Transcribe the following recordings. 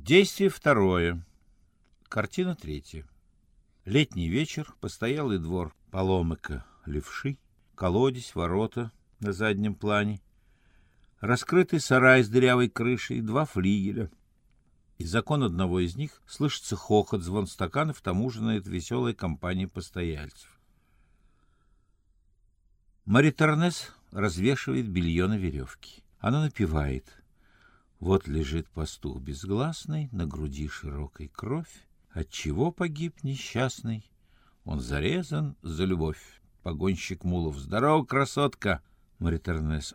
Действие второе. Картина третья. Летний вечер, постоялый двор Паломыка левши, колодец, ворота на заднем плане, раскрытый сарай с дырявой крышей, два флигеля. Из окон одного из них слышится хохот, звон стаканов, тому ужинает веселая компания постояльцев. Мари Тернес развешивает белье на веревке. Она напевает: «Вот лежит пастух безгласный, на груди широкой кровь. Отчего погиб несчастный? Он зарезан за любовь». Погонщик Мулов: «Здорово, красотка!» Мари Тернес: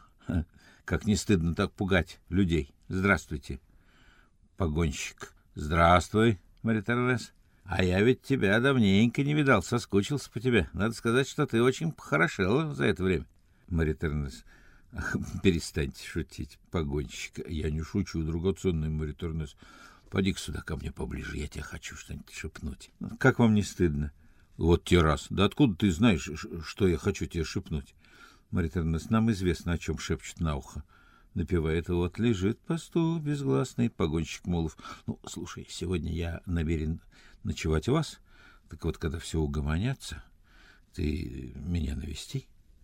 как не стыдно так пугать людей. Здравствуйте». Погонщик: «Здравствуй, Мари Тернес. А я ведь тебя давненько не видал, соскучился по тебе. Надо сказать, что ты очень похорошела за это время». Мари Тернес: «Перестаньте шутить, погонщик». «Я не шучу, драгоценный Мари Тернес. Поди-ка сюда ко мне поближе, я тебе хочу что-нибудь шепнуть». «Как вам не стыдно?» «Вот те раз. Да откуда ты знаешь, что я хочу тебе шепнуть?» Мари Тернес: «Нам известно, о чем шепчет на ухо». Напевает: «Вот лежит пастух безгласный». Погонщик Мулов: «Слушай, сегодня я намерен ночевать у вас. Так вот, когда все угомонятся, ты меня навести».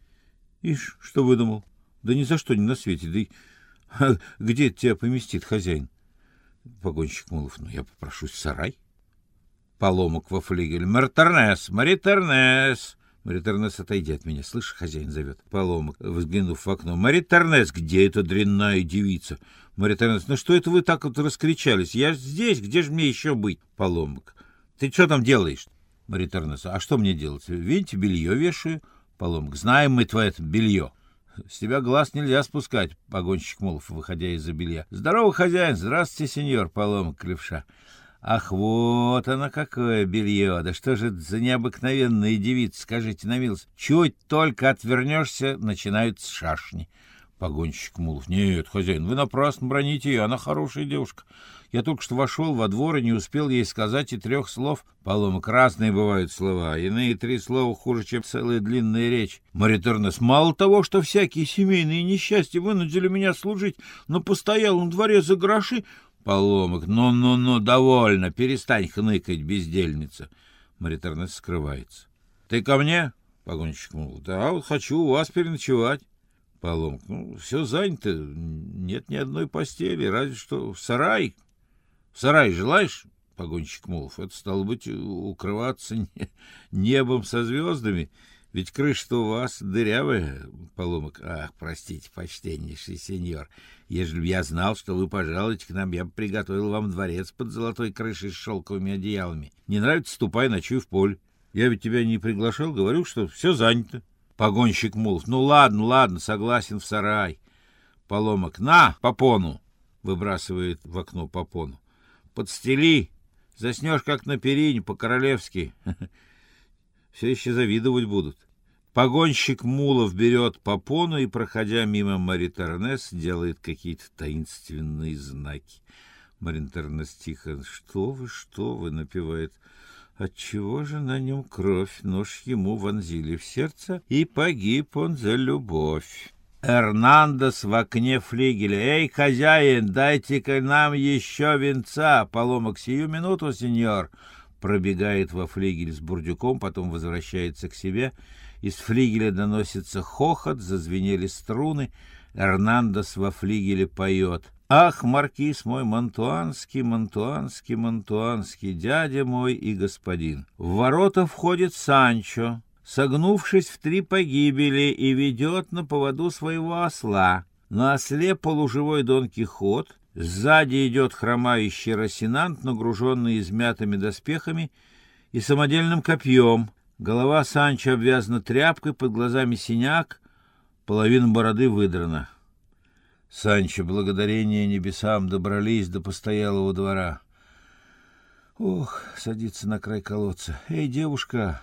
«Ишь, что выдумал? Да ни за что не на свете. Да где тебя поместит хозяин?» Погонщик Мулов: «Я попрошусь в сарай». Паломок во флигеле: «Мари Тернес! Мари Тернес!» Мари Тернес: «Отойди от меня, слышь, хозяин зовет». Паломок, взглянув в окно: «Мари Тернес, где эта дрянная девица?» Мари Тернес: «Что это вы так вот раскричались? Я здесь, где же мне еще быть?» Паломок: «Ты что там делаешь?» Мари Тернес: «А что мне делать? Видите, белье вешаю». Паломок: «Знаем мы твое это белье. С тебя глаз нельзя спускать». Погонщик Мулов, выходя из-за белья: «Здорово, хозяин!» «Здравствуйте, сеньор». Паломок левша: «Ах, вот оно какое белье! Да что же это за необыкновенная девица, скажите на милость? Чуть только отвернешься, начинаются шашни». Погонщик Мулов: «Нет, хозяин, вы напрасно броните ее, она хорошая девушка. Я только что вошел во двор и не успел ей сказать и 3 слов». Паломок: «Разные бывают слова, иные 3 слова хуже, чем целая длинная речь». Мари Тернес: «Мало того, что всякие семейные несчастья вынудили меня служить на постоялом дворе за гроши». Паломок: «Ну, довольно, перестань хныкать, бездельница». Мари Тернес скрывается. «Ты ко мне?» Погонщик Мулов: «Да, вот хочу у вас переночевать». Паломок: «Все занято, нет ни одной постели, разве что в сарай». «В сарай желаешь?» Погонщик Мулов: «Это, стало быть, укрываться небом со звездами, ведь крыша-то у вас дырявая». Паломок: «Ах, простите, почтеннейший сеньор, ежели б я знал, что вы пожалуете к нам, я бы приготовил вам дворец под золотой крышей с шелковыми одеялами. Не нравится — ступай, ночуй в поле. Я ведь тебя не приглашал, говорю, что все занято». Погонщик Мулов: «Ладно, согласен, в сарай». Паломок: «На, попону!» Выбрасывает в окно попону. «Подстели, заснешь, как на перине, по-королевски. Все еще завидовать будут». Погонщик Мулов берет попону и, проходя мимо Мари Тернес, делает какие-то таинственные знаки. Мари Тернес тихо: что вы», напевает: «Отчего же на нем кровь? Нож ему вонзили в сердце, и погиб он за любовь». Эрнандес в окне флигеля: «Эй, хозяин, дайте-ка нам еще винца». Паломок: «Сию минуту, сеньор». Пробегает во флигель с бурдюком, потом возвращается к себе. Из флигеля доносится хохот, зазвенели струны. Эрнандес во флигеле поет: «Ах, маркиз мой монтуанский, монтуанский, монтуанский, дядя мой и господин». В ворота входит Санчо, согнувшись в 3 погибели, и ведет на поводу своего осла. На осле полуживой Дон Кихот, сзади идет хромающий Росинант, нагруженный измятыми доспехами и самодельным копьем. Голова Санчо обвязана тряпкой, под глазами синяк, половина бороды выдрана. Санчо: благодарение небесам, добрались до постоялого двора. Ох, садится на край колодца. «Эй, девушка,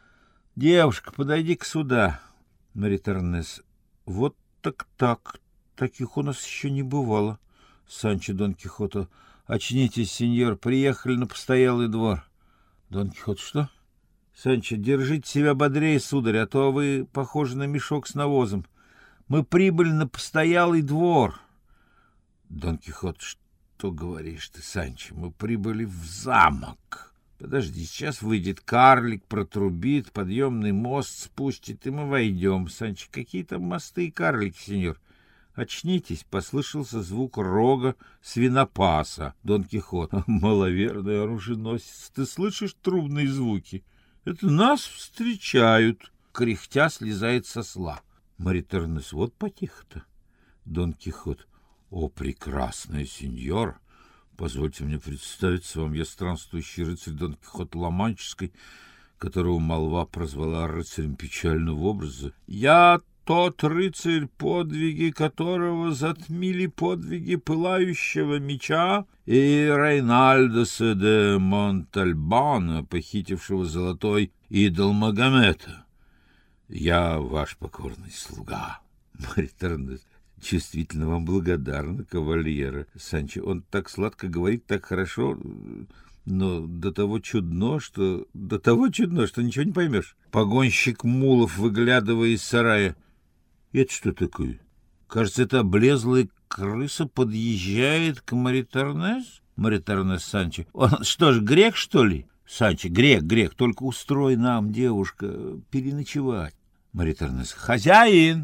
подойди-ка сюда». Мари Тернес: «Вот так, таких у нас еще не бывало». Санчо Дон Кихоту: «Очнитесь, сеньор, приехали на постоялый двор». Дон Кихот: «Что?» Санчо: «Держите себя бодрее, сударь, а то вы похожи на мешок с навозом. Мы прибыли на постоялый двор». Дон Кихот: что говоришь ты, Санчо? Мы прибыли в замок. Подожди, сейчас выйдет карлик, протрубит, подъемный мост спустит, и мы войдем. Санчо, какие там мосты и карлики, сеньор? Очнитесь, послышался звук рога свинопаса. Дон Кихот. Маловерный оруженосец, ты слышишь трубные звуки? Это нас встречают. Кряхтя слезает с осла. Маритернес, вот потихо-то. Дон Кихот. О, прекрасная сеньора! Позвольте мне представиться вам, я странствующий рыцарь Дон Кихот Ла-Манческий, которого молва прозвала рыцарем печального образа. Я тот рыцарь, подвиги которого затмили подвиги пылающего меча и Рейнальдоса де Монтальбана, похитившего золотой идол Магомета. Я ваш покорный слуга. Маритернес. Чувствительно вам благодарна, кавальера. Санчо, он так сладко говорит, так хорошо, но до того чудно, что ничего не поймешь. Погонщик Мулов, выглядывая из сарая. Это что такое? Кажется, эта облезлая крыса подъезжает к Маритернес? Маритернес Санчо. Он что ж, грек, что ли? Санчо, грек, только устрой нам, девушка, переночевать. Маритернес. Хозяин!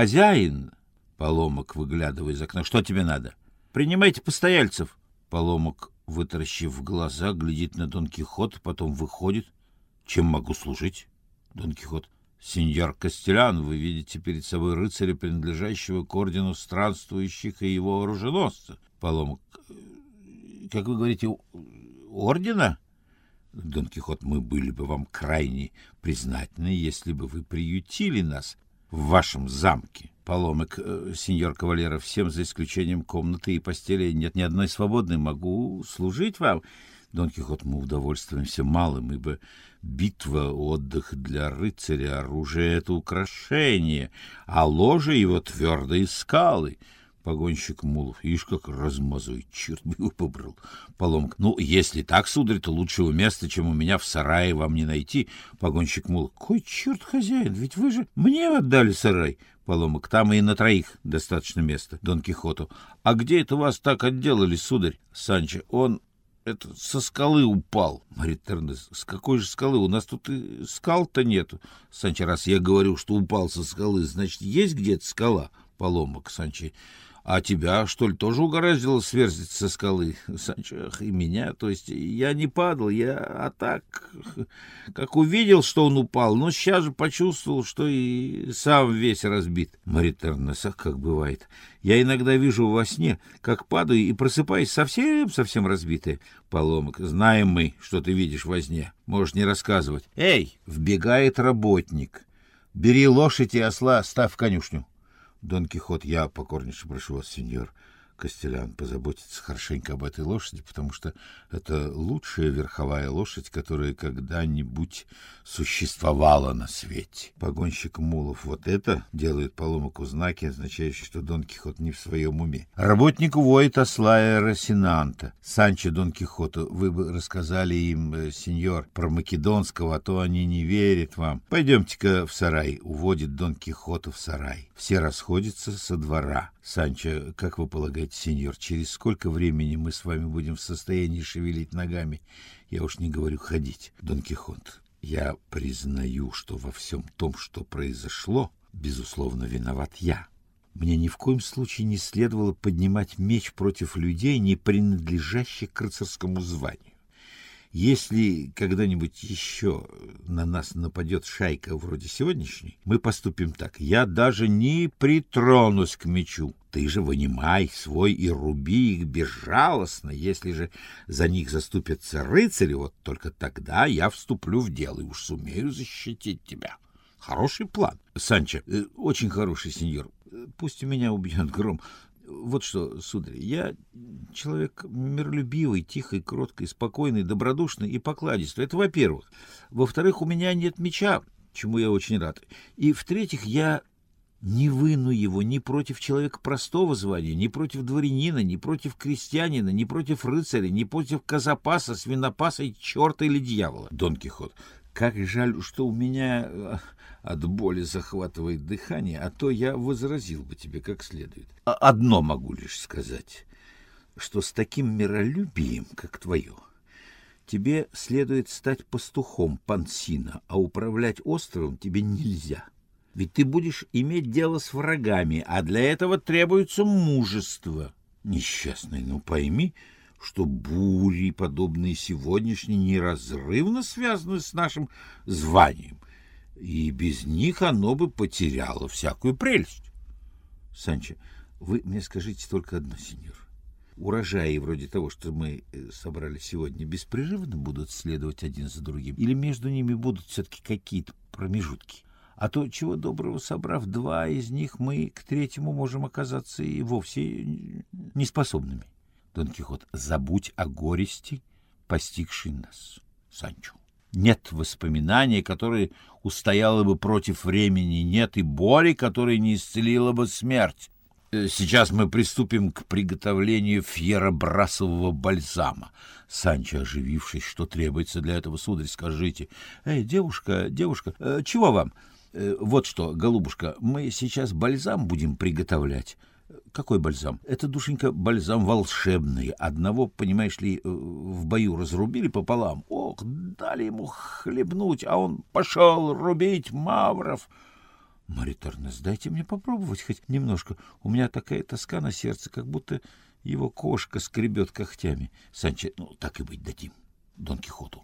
Поломок, выглядывая из окна. Что тебе надо? Принимайте постояльцев. Поломок, вытаращив глаза, глядит на Дон Кихота, потом выходит. Чем могу служить? Дон Кихот. Сеньор Кастелян, вы видите перед собой рыцаря, принадлежащего к ордену странствующих и его оруженосца. Поломок. Как вы говорите, ордена? Дон Кихот, мы были бы вам крайне признательны, если бы вы приютили нас в вашем замке. Поломок, сеньор Кавалера, всем за исключением комнаты и постели нет ни одной свободной. Могу служить вам. Дон Кихот, мы удовольствуемся малым, ибо битва — отдых для рыцаря, оружие — это украшение, а ложе его — твердые скалы. Погонщик Мулов, ишь как размазывает, черт бы его побрал. Поломка, ну, если так, сударь, то лучшего места, чем у меня в сарае, вам не найти. Погонщик Мулов, кой черт, хозяин, ведь вы же мне отдали сарай. Поломок, там и на троих достаточно места. Дон Кихоту, а где это вас так отделали, сударь? Санчо, он со скалы упал. Маритернес, с какой же скалы? У нас тут и скал-то нету. Санчо, раз я говорю, что упал со скалы, значит, есть где-то скала. Поломок, Санчо, а тебя, что ли, тоже угораздило сверзиться со скалы? Санчо, ах, и меня, то есть я не падал, а так, как увидел, что он упал, но сейчас же почувствовал, что и сам весь разбит. Маритернес, ах, как бывает. Я иногда вижу во сне, как падаю и просыпаюсь совсем разбитая. Поломок, знаем мы, что ты видишь во сне, можешь не рассказывать. Эй, вбегает работник. Бери лошадь и осла, ставь в конюшню. Дон Кихот, я покорнейше прошу вас, сеньор Кастелян, позаботиться хорошенько об этой лошади, потому что это лучшая верховая лошадь, которая когда-нибудь существовала на свете. Погонщик Мулов, вот это делает Поломоку знаки, означающие, что Дон Кихот не в своем уме. Работник уводит осла и Росинанта. Санчо Дон Кихоту, вы бы рассказали им, сеньор, про македонского, а то они не верят вам. Пойдемте-ка в сарай. Уводит Дон Кихота в сарай. Все расходятся со двора. Санчо, как вы полагаете, сеньор, через сколько времени мы с вами будем в состоянии шевелить ногами? Я уж не говорю ходить. Дон Кихот, я признаю, что во всем том, что произошло, безусловно, виноват я. Мне ни в коем случае не следовало поднимать меч против людей, не принадлежащих к рыцарскому званию. Если когда-нибудь еще на нас нападет шайка вроде сегодняшней, мы поступим так. Я даже не притронусь к мечу. Ты же вынимай свой и руби их безжалостно. Если же за них заступятся рыцари, вот только тогда я вступлю в дело и уж сумею защитить тебя. Хороший план. Санчо, очень хороший, сеньор. Пусть у меня убьет гром. Вот что, сударь, я человек миролюбивый, тихий, кроткий, спокойный, добродушный и покладистый. Это во-первых. Во-вторых, у меня нет меча, чему я очень рад. И в-третьих, я не выну его ни против человека простого звания, ни против дворянина, ни против крестьянина, ни против рыцаря, ни против казапаса, свинопаса и черта или дьявола. Дон Кихот. Как жаль, что у меня от боли захватывает дыхание, а то я возразил бы тебе как следует. Одно могу лишь сказать. что с таким миролюбием, как твое, тебе следует стать пастухом Пансина, а управлять островом тебе нельзя. Ведь ты будешь иметь дело с врагами, а для этого требуется мужество. Несчастный, ну пойми, что бури, подобные сегодняшней, неразрывно связаны с нашим званием, и без них оно бы потеряло всякую прелесть. Санчо, вы мне скажите только одно, сеньор. Урожаи вроде того, что мы собрали сегодня, беспрерывно будут следовать один за другим? Или между ними будут все-таки какие-то промежутки? А то, чего доброго, собрав два из них, мы к третьему можем оказаться и вовсе неспособными. Дон Кихот, забудь о горести, постигшей нас, Санчо. Нет воспоминания, которое устояло бы против времени, нет и боли, которая не исцелила бы смерть. Сейчас мы приступим к приготовлению фьеробрасового бальзама. Санчо, оживившись, что требуется для этого, сударь, скажите. Девушка, чего вам? Вот что, голубушка, мы сейчас бальзам будем приготовлять. Какой бальзам? Это, душенька, бальзам волшебный. Одного, понимаешь ли, в бою разрубили пополам. Ох, дали ему хлебнуть, а он пошел рубить мавров. Марья Торнес, дайте мне попробовать хоть немножко. У меня такая тоска на сердце, как будто его кошка скребет когтями. Санчо, ну, так и быть, дадим Дон Кихоту.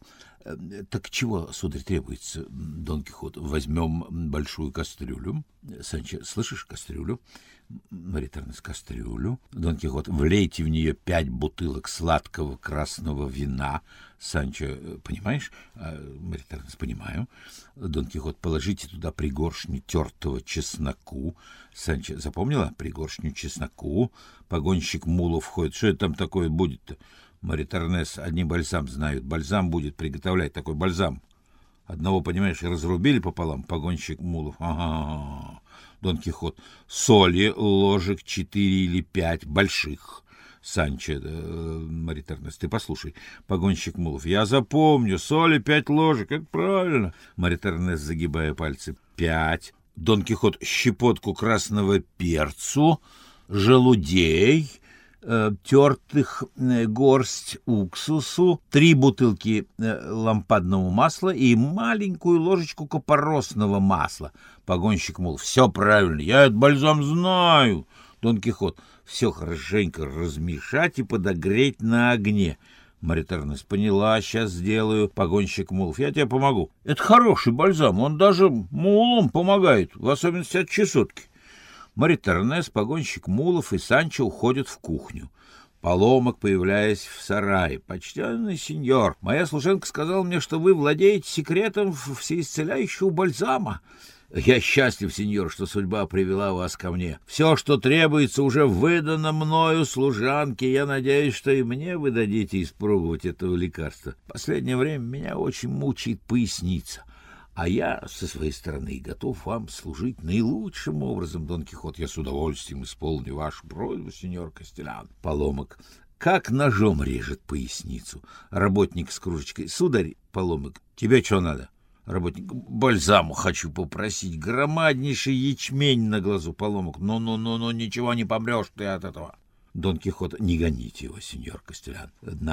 Так чего, сударь, требуется, Дон Кихот? Возьмем большую кастрюлю. Санчо, слышишь, кастрюлю? Марья Торнес, кастрюлю. Дон Кихот, влейте в нее 5 бутылок сладкого красного вина. Санчо, понимаешь? Марья Торнес, понимаю. Дон Кихот, положите туда пригоршню тертого чесноку. Санчо, запомнила? Пригоршню чесноку. Погонщик мулов входит. Что это там такое будет-то? Марья Торнес, одни бальзам знают. Бальзам будет приготовлять, такой бальзам. Одного, понимаешь, разрубили пополам, погонщик мулов. Ага. Дон Кихот, соли ложек 4 или 5 больших. Санчо, Марья Торнес, ты послушай, погонщик мулов. Я запомню, соли 5 ложек, это правильно. Марья Торнес, загибая пальцы, 5. Дон Кихот, щепотку красного перцу, желудей, тертых горсть уксусу, 3 бутылки лампадного масла и маленькую ложечку купоросного масла. Погонщик, мол, все правильно, я этот бальзам знаю. Дон Кихот, все хорошенько размешать и подогреть на огне. Марья Торнес, поняла, сейчас сделаю. Погонщик мулов, я тебе помогу. Это хороший бальзам, он даже мулам помогает, в особенности от чесотки. Марья Торнес, погонщик мулов и Санчо уходят в кухню. Поломок, появляясь в сарае. «Почтенный сеньор, моя служанка сказала мне, что вы владеете секретом всеисцеляющего бальзама. Я счастлив, сеньор, что судьба привела вас ко мне. Все, что требуется, уже выдано мною служанке. Я надеюсь, что и мне вы дадите испробовать этого лекарства. В последнее время меня очень мучает поясница. А я, со своей стороны, готов вам служить наилучшим образом, Дон Кихот. Я с удовольствием исполню вашу просьбу, сеньор Кастелян. Поломок, как ножом режет поясницу. Работник с кружечкой. Сударь, Поломок, тебе что надо? Работник, бальзаму хочу попросить. Громаднейший ячмень на глазу. Поломок, ну, ничего не помрешь ты от этого. Дон Кихот, не гоните его, сеньор Кастелян.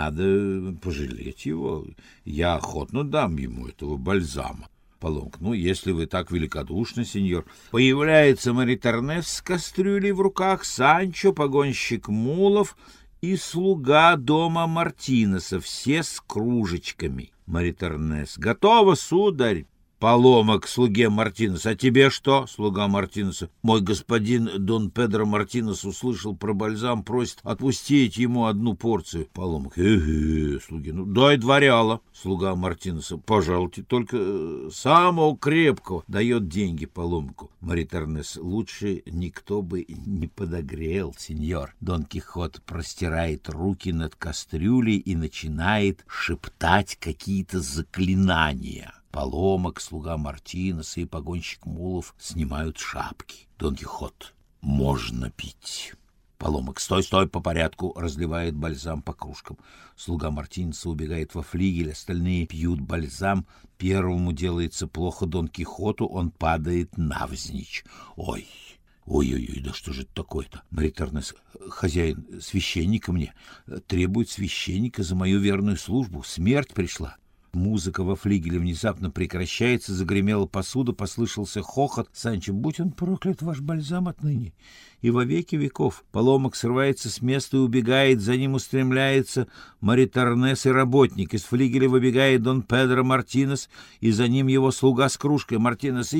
Надо пожалеть его. Я охотно дам ему этого бальзама. Поломок, ну, если вы так великодушны, сеньор. Появляется Марья Торнес с кастрюлей в руках, Санчо, погонщик мулов и слуга дома Мартинеса, все с кружечками. Марья Торнес, готово, сударь. Поломок, слуге Мартинеса. А тебе что, слуга Мартинеса? Мой господин Дон Педро Мартинес услышал про бальзам, просит отпустить ему 1 порцию. Поломок, слуги, ну дай 2 реала. Слуга Мартинеса, пожалуйте, только самого крепкого. Дает деньги Поломку. Марья Торнес, лучше никто бы не подогрел, сеньор. Дон Кихот простирает руки над кастрюлей и начинает шептать какие-то заклинания. Поломок, слуга Мартинеса и погонщик мулов снимают шапки. Дон Кихот, можно пить. Поломок, стой, по порядку, разливает бальзам по кружкам. Слуга Мартинеса убегает во флигель, остальные пьют бальзам. Первому делается плохо Дон Кихоту, он падает навзничь. Ой, Ой-ой-ой, да что же это такое-то? Мариторнес, хозяин, священника мне, требует священника за мою верную службу. Смерть пришла. Музыка во флигеле внезапно прекращается, загремела посуда, послышался хохот. Санчо, будь он проклят, ваш бальзам отныне и во веки веков. Паломок срывается с места и убегает, за ним устремляется Мариторнес и работник. Из флигеля выбегает Дон Педро Мартинес, и за ним его слуга с кружкой. Мартинес,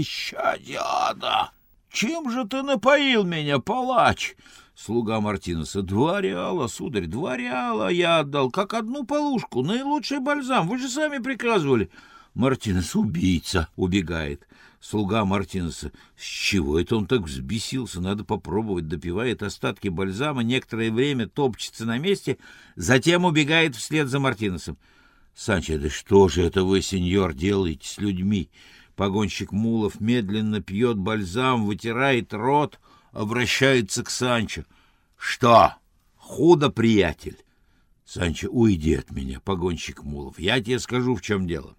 исчадьяда! Чем же ты напоил меня, палач? Слуга Мартинеса. 2 реала, сударь, 2 реала я отдал, как одну полушку, наилучший бальзам, вы же сами приказывали. Мартинес, убийца, убегает. Слуга Мартинеса. С чего это он так взбесился? Надо попробовать. Допивает остатки бальзама, некоторое время топчется на месте, затем убегает вслед за Мартинесом. Санчо, да что же это вы, сеньор, делаете с людьми? Погонщик мулов медленно пьет бальзам, вытирает рот, обращается к Санчо. — Что? Худо, приятель? Санчо, уйди от меня, погонщик мулов. Я тебе скажу, в чем дело.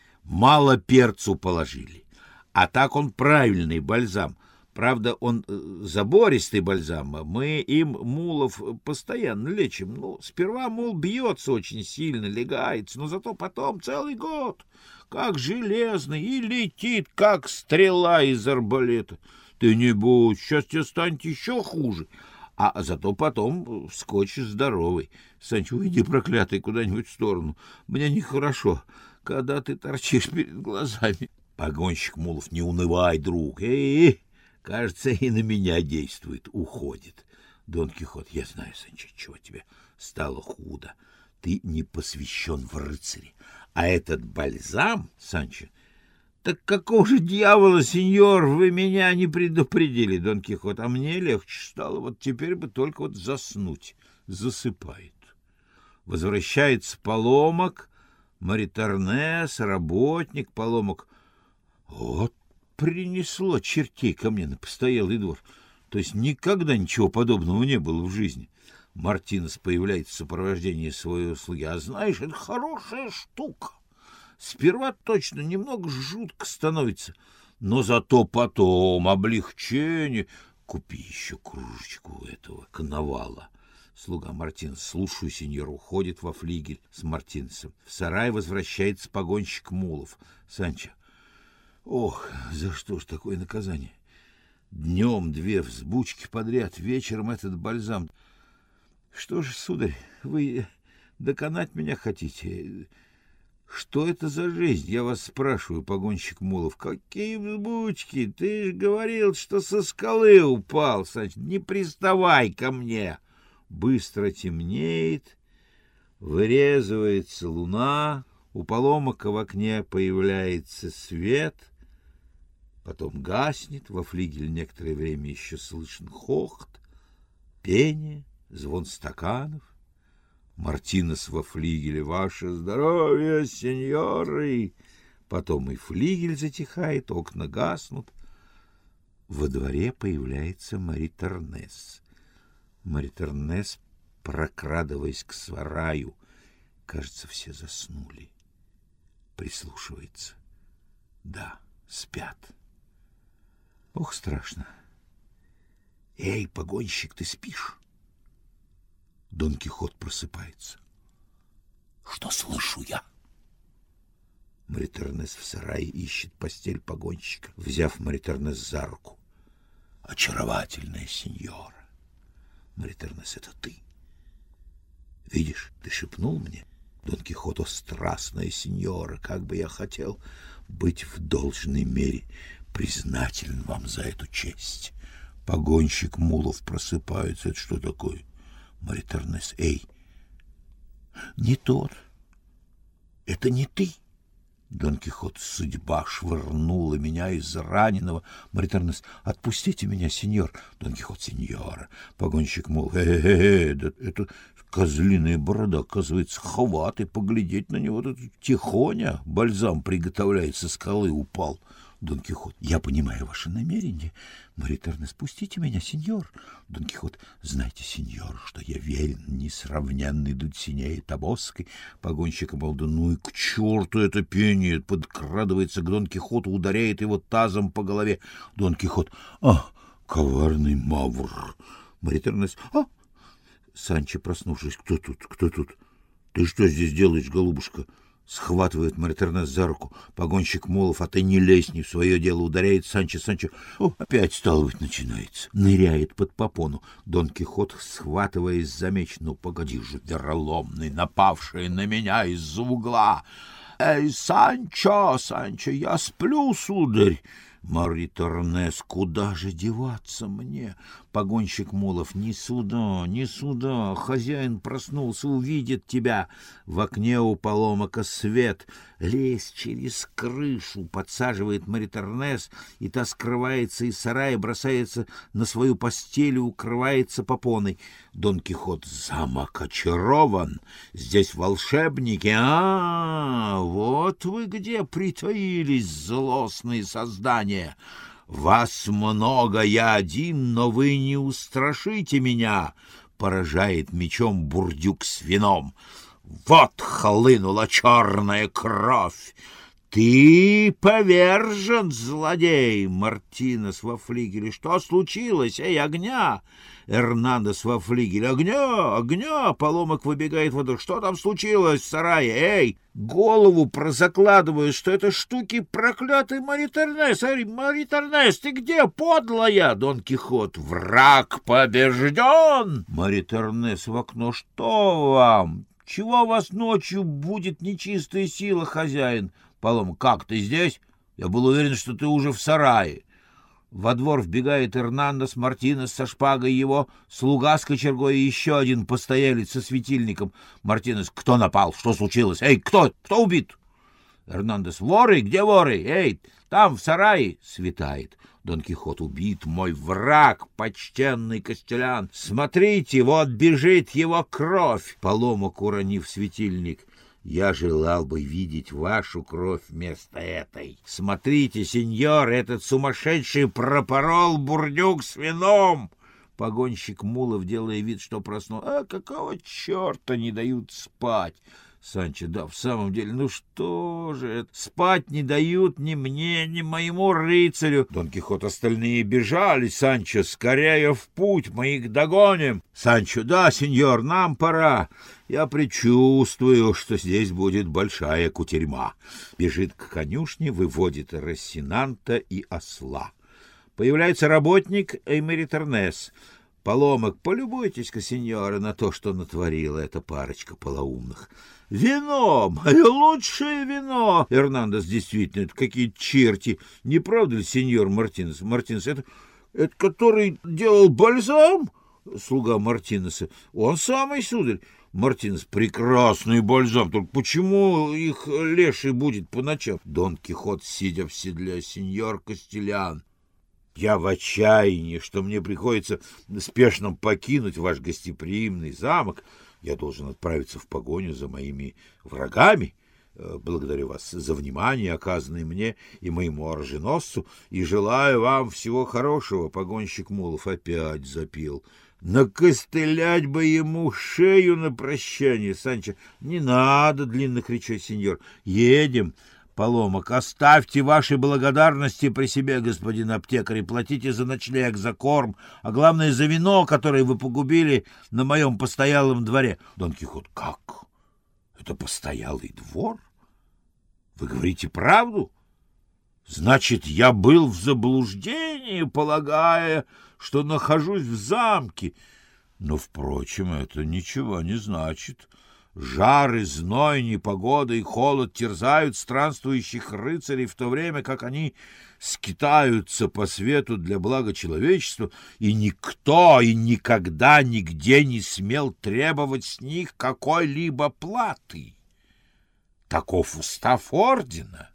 Мало перцу положили, а так он правильный бальзам. Правда, он забористый бальзам. Мы им мулов постоянно лечим. Ну, сперва мул бьется очень сильно, легается, но зато потом целый год как железный и летит, как стрела из арбалета. Ты не будь, сейчас тебе станет еще хуже. А зато потом вскочишь здоровый. Санчо, уйди, проклятый, куда-нибудь в сторону. Мне нехорошо, когда ты торчишь перед глазами. Погонщик мулов, не унывай, друг. Кажется, и на меня действует, уходит. Дон Кихот, я знаю, Санчо, чего тебе стало худо. Ты не посвящен в рыцари. А этот бальзам, Санчо... Так какого же дьявола, сеньор, вы меня не предупредили, Дон Кихот, а мне легче стало, вот теперь бы только вот заснуть. Засыпает. Возвращается Паломок, Мариторнес, работник, Паломок. Вот принесло чертей ко мне на постоялый двор. То есть никогда ничего подобного не было в жизни. Мартинес появляется в сопровождении своего слуги. А знаешь, это хорошая штука. Сперва точно немного жутко становится, но зато потом облегчение. Купи еще кружечку этого коновала. Слуга Мартинес, слушаю, сеньор, уходит во флигель с Мартинесом. В сарай возвращается погонщик мулов. Санчо, ох, за что ж такое наказание? Днем 2 взбучки подряд, вечером этот бальзам. Что же, сударь, вы доконать меня хотите? Что это за жизнь, я вас спрашиваю, погонщик мулов? Какие взбучки? Ты же говорил, что со скалы упал, Санчо. Не приставай ко мне. Быстро темнеет, вырезывается луна, у Паломока в окне появляется свет, потом гаснет, во флигеле некоторое время еще слышен хохот, пение, звон стаканов. Мартинес во флигеле, ваше здоровье, сеньоры. Потом и флигель затихает, окна гаснут. Во дворе появляется Мариторнес. Мариторнес, прокрадываясь к сараю, кажется, все заснули. Прислушивается. Да, спят. Ох, страшно. Эй, погонщик, ты спишь? Дон Кихот просыпается. Что слышу я? Мариторнес в сарае ищет постель погонщика, взяв Мариторнес за руку. Очаровательная сеньора. Мариторнес, это ты. Видишь, ты шепнул мне. Дон Кихот, о, страстная сеньора, как бы я хотел быть в должной мере признателен вам за эту честь. Погонщик мулов просыпается. Это что такое? Мариторнес, эй, не тот. Это не ты. Дон Кихот, судьба швырнула меня из раненого. Мариторнес, отпустите меня, сеньор. Дон Кихот, сеньора. Погонщик мул, да это козлиная борода, оказывается, хватай, поглядеть на него. Тут тихоня бальзам приготовляет, со скалы упал. Дон Кихот, я понимаю ваше намерение. Мариторнес, спустите меня, сеньор. Дон Кихот, знайте, сеньор, что я верен несравненной Дульсинее Тобосской. Погонщик обалдун, ну и к черту это пение. Подкрадывается к Дон Кихоту, ударяет его тазом по голове. Дон Кихот, коварный мавр. Маритернес. А! Санчо, проснувшись. Кто тут? Кто тут? Ты что здесь делаешь, голубушка? Схватывает Маритернес за руку. Погонщик Мулов, а ты не лезь, не в свое дело, ударяет Санчо. Санчо, опять, стало быть, начинается. Ныряет под попону. Дон Кихот, схватываясь за меч. Ну, погоди же, вероломный, напавший на меня из-за угла. Эй, Санчо, Санчо, я сплю, сударь. Маритернес, куда же деваться мне? Погонщик Мулов, не сюда, не сюда. Хозяин проснулся, увидит тебя. В окне у Паломака свет. Лезь через крышу, подсаживает Маритернес, и та скрывается из сарая, бросается на свою постель и укрывается попоной. Дон Кихот, замок очарован. Здесь волшебники. Вот вы где притаились, злостные создания. Вас много, я один, но вы не устрашите меня, поражает мечом бурдюк с вином. Вот хлынула черная кровь. Ты повержен, злодей. Мартинес во флигеле. Что случилось? Эй, огня! Эрнандес во флигеле. Огня! Огня! Паломок выбегает в воду. Что там случилось в сарае? Эй, голову прозакладываю, что это штуки проклятый Маритернес. Эй, Маритернес, ты где, подлая? Дон Кихот. Враг побежден! Маритернес в окно. Что вам? Чего у вас ночью будет нечистая сила, хозяин? Паломок, как ты здесь? Я был уверен, что ты уже в сарае. Во двор вбегает Эрнандес Мартинес со шпагой его, слуга с кочергой и еще один постоялец со светильником. Мартинес, кто напал? Что случилось? Эй, кто убит? Эрнандес, воры? Где воры? Эй, там в сарае. Светает. Дон Кихот, убит мой враг, почтенный Костелян. Смотрите, вот бежит его кровь. Паломок, уронив светильник. Я желал бы видеть вашу кровь вместо этой. Смотрите, сеньор, этот сумасшедший пропорол бурдюк с вином. Погонщик Мулов, делая вид, что проснулся. Какого черта не дают спать? Санчо, да, в самом деле, ну что же это? Спать не дают ни мне, ни моему рыцарю. Дон Кихот, остальные бежали. Санчо, скорее в путь, мы их догоним. Санчо, да, сеньор, нам пора. Я предчувствую, что здесь будет большая кутерьма. Бежит к конюшне, выводит Рассинанта и осла. Появляется работник Маритернес. Паломок, полюбуйтесь-ка, сеньора, на то, что натворила эта парочка полоумных. Вино, мое лучшее вино. Эрнандес, действительно, это какие-то черти. Не правда ли, сеньор Мартинес? Мартинес, это который делал бальзам? Слуга Мартинеса. Он самый, сударь. Мартинес, прекрасный бальзам. Только почему их леший будет по ночам? Дон Кихот, сидя в седле, сеньор Костелян. Я в отчаянии, что мне приходится спешно покинуть ваш гостеприимный замок. Я должен отправиться в погоню за моими врагами. Благодарю вас за внимание, оказанное мне и моему оруженосцу, и желаю вам всего хорошего. Погонщик Мулов опять запил. Накостылять бы ему шею на прощание. Санчо, не надо длинных речей, сеньор. Едем. Паломок, оставьте ваши благодарности при себе, господин аптекарь, и платите за ночлег, за корм, а главное за вино, которое вы погубили на моем постоялом дворе. Дон Кихот, как? Это постоялый двор? Вы говорите правду? Значит, я был в заблуждении, полагая, что нахожусь в замке. Но, впрочем, это ничего не значит. Жар и зной, непогода и холод терзают странствующих рыцарей, в то время как они скитаются по свету для блага человечества, и никто и никогда нигде не смел требовать с них какой-либо платы. Таков устав ордена.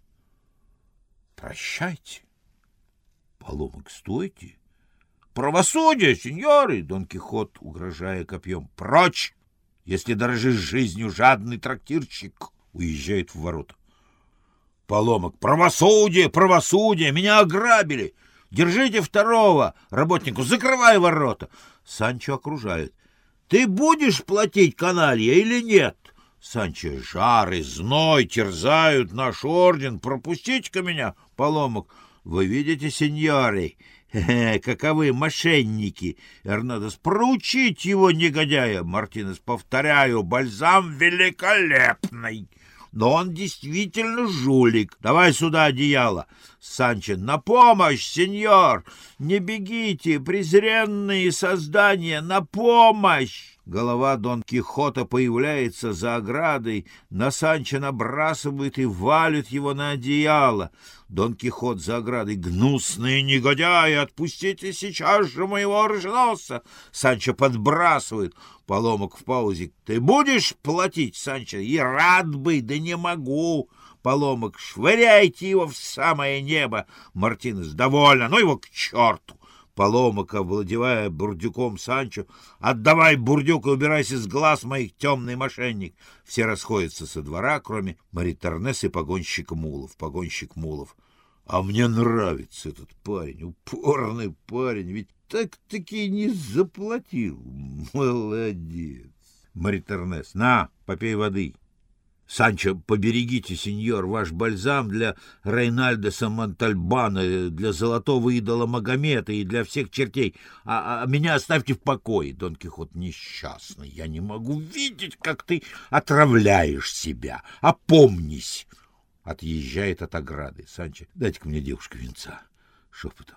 Прощайте. Паломок, стойте. Правосудие, сеньоры! Дон Кихот, угрожая копьем. Прочь! Если дорожишь жизнью, жадный трактирщик, уезжает в ворота. Паломок, правосудие, правосудие, меня ограбили. Держите второго работнику, закрывай ворота. Санчо окружает. Ты будешь платить, каналья, или нет? Санчо, жар и зной терзают наш орден, пропустите-ка меня. Паломок, вы видите, сеньоры, Каковы мошенники! Эрнадес, проучить его, негодяя! Мартинес, повторяю, бальзам великолепный! Но он действительно жулик. Давай сюда одеяло. Санчо, на помощь, сеньор! Не бегите, презренные создания, на помощь! Голова Дон Кихота появляется за оградой, на Санчо набрасывает и валит его на одеяло. Дон Кихот за оградой: гнусные негодяи, отпустите сейчас же моего оруженосца! Санчо подбрасывает. Поломок в паузе: ты будешь платить, Санчо? И рад бы, да не могу. Поломок: швыряйте его в самое небо. Мартинес: довольно, ну его к черту. Поломок, овладевая бурдюком Санчо: отдавай бурдюк и убирайся с глаз моих, темный мошенник. Все расходятся со двора, кроме Мариторнеса и погонщика Мулов. Погонщик Мулов: а мне нравится этот парень, упорный парень, ведь так-таки не заплатил. Молодец. Мариторнес: на, попей воды. Санчо: поберегите, сеньор, ваш бальзам для Рейнальдеса Монтальбана, для золотого идола Магомета и для всех чертей, а меня оставьте в покое. Дон Кихот: несчастный, я не могу видеть, как ты отравляешь себя. Опомнись. Отъезжает от ограды. Санчо: дайте-ка мне, девушка, винца. Шепотом: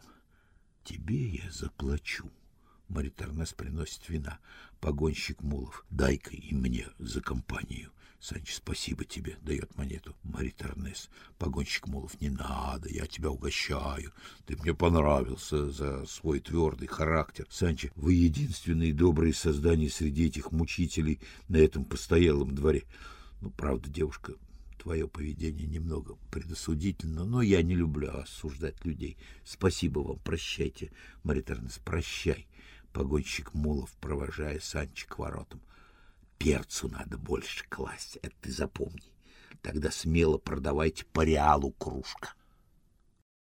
тебе я заплачу. Мариторнес приносит вина. Погонщик Мулов: дай-ка и мне за компанию. Санчо: спасибо тебе, дает монету. Мариторнес: погонщик Мулов: не надо, я тебя угощаю. Ты мне понравился за свой твердый характер. Санчо: вы единственные добрые создания среди этих мучителей на этом постоялом дворе. Ну, правда, девушка, твое поведение немного предосудительно, но я не люблю осуждать людей. Спасибо вам, прощайте. Мариторнес: прощай. Погонщик Мулов, провожая Санчо к воротам: перцу надо больше класть, это ты запомни. Тогда смело продавайте по реалу кружка.